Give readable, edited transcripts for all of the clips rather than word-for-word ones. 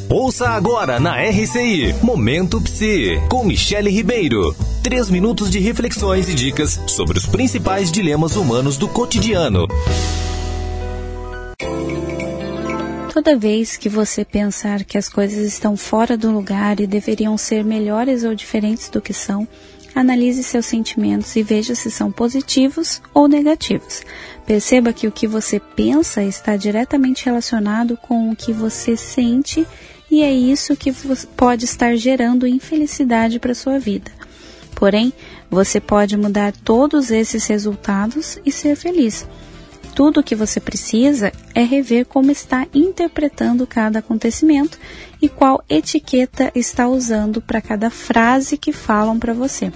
Ouça agora na RCI, Momento Psi, com Michele Ribeiro. 3 minutos de reflexões e dicas sobre os principais dilemas humanos do cotidiano. Toda vez que você pensar que as coisas estão fora do lugar e deveriam ser melhores ou diferentes do que são, analise seus sentimentos e veja se são positivos ou negativos. Perceba que o que você pensa está diretamente relacionado com o que você sente e é isso que pode estar gerando infelicidade para a sua vida. Porém, você pode mudar todos esses resultados e ser feliz. Tudo o que você precisa é rever como está interpretando cada acontecimento e qual etiqueta está usando para cada frase que falam para você.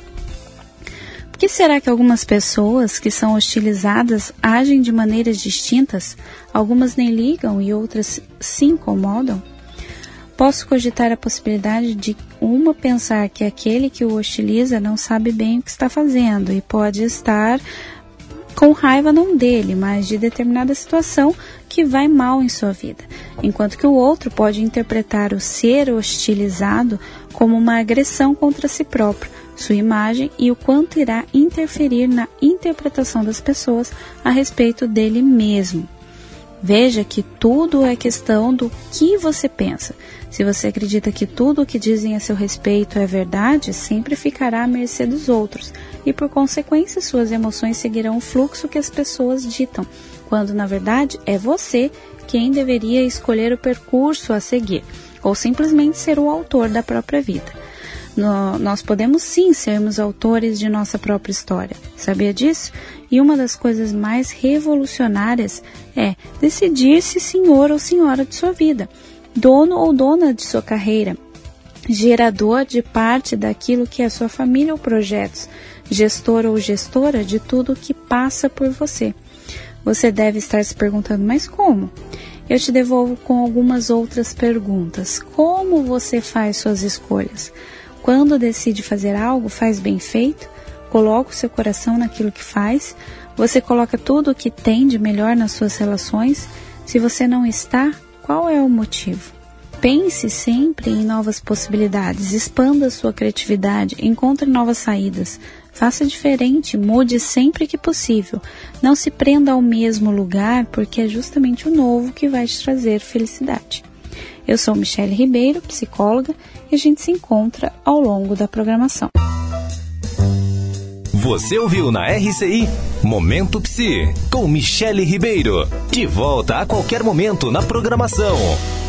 Por que será que algumas pessoas que são hostilizadas agem de maneiras distintas? Algumas nem ligam e outras se incomodam? Posso cogitar a possibilidade de uma pensar que aquele que o hostiliza não sabe bem o que está fazendo e pode estar com raiva não dele, mas de determinada situação que vai mal em sua vida, enquanto que o outro pode interpretar o ser hostilizado como uma agressão contra si próprio, sua imagem e o quanto irá interferir na interpretação das pessoas a respeito dele mesmo. Veja que tudo é questão do que você pensa. Se você acredita que tudo o que dizem a seu respeito é verdade, sempre ficará à mercê dos outros e, por consequência, suas emoções seguirão o fluxo que as pessoas ditam, quando, na verdade, é você quem deveria escolher o percurso a seguir, ou simplesmente ser o autor da própria vida. Nós podemos sim sermos autores de nossa própria história. Sabia disso? E uma das coisas mais revolucionárias é decidir-se senhor ou senhora de sua vida, dono ou dona de sua carreira, gerador de parte daquilo que é sua família ou projetos, gestor ou gestora de tudo que passa por você. Você deve estar se perguntando, mas como? Eu te devolvo com algumas outras perguntas. Como você faz suas escolhas? Quando decide fazer algo, faz bem feito? Coloca o seu coração naquilo que faz? Você coloca tudo o que tem de melhor nas suas relações? Se você não está, qual é o motivo? Pense sempre em novas possibilidades, expanda sua criatividade, encontre novas saídas. Faça diferente, mude sempre que possível. Não se prenda ao mesmo lugar, porque é justamente o novo que vai te trazer felicidade. Eu sou Michele Ribeiro, psicóloga, e a gente se encontra ao longo da programação. Você ouviu na RCI Momento Psi, com Michele Ribeiro. De volta a qualquer momento na programação.